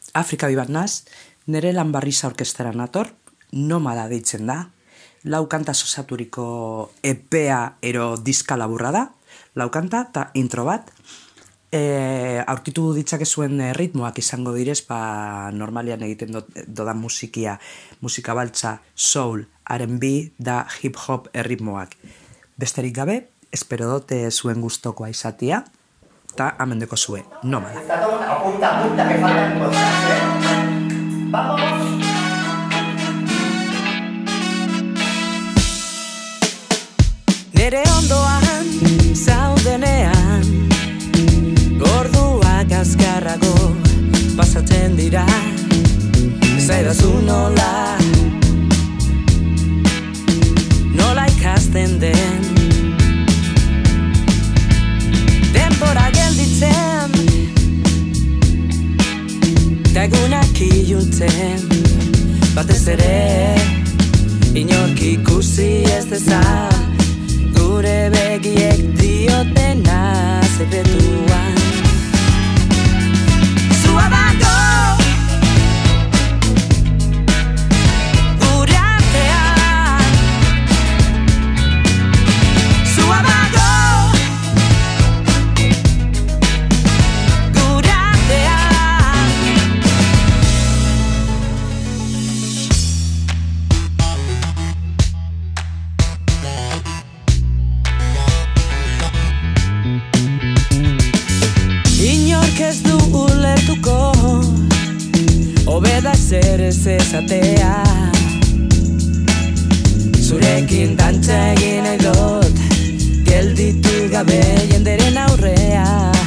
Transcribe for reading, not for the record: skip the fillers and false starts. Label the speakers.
Speaker 1: Afrika bibat naz, nire lan barriza orkestara nator, nomada deitzen da, 4 kantaz osaturiko epea ero diska laburra da, 4 kanta eta intro bat, aurkitu ditzakezuen ritmoak izango direz, normalian egiten dodan musika baltza, soul, R&B da hip-hop erritmoak. Besterik gabe, espero dote zuen gustokoa izatia, eta amendeko zue, nomada.
Speaker 2: Apunta, que faltan cosas, ¡Vamos!
Speaker 1: Nere ondoan, zaudenean, gorduak azkarrago pasatzen dira, zaidazu nola ikasten den, denbora gelditzen, ta egunak iluntzen, batez ere, inork ikusi ez dezan, gure begiek diotena sekretuan. Zua dago gure artean, zua dago gure artean. Inork ez du ulertuko, hobeda zer ez ezatea, zurekin dantza egin nahi dut, gelditu gabe jenderen aurrean.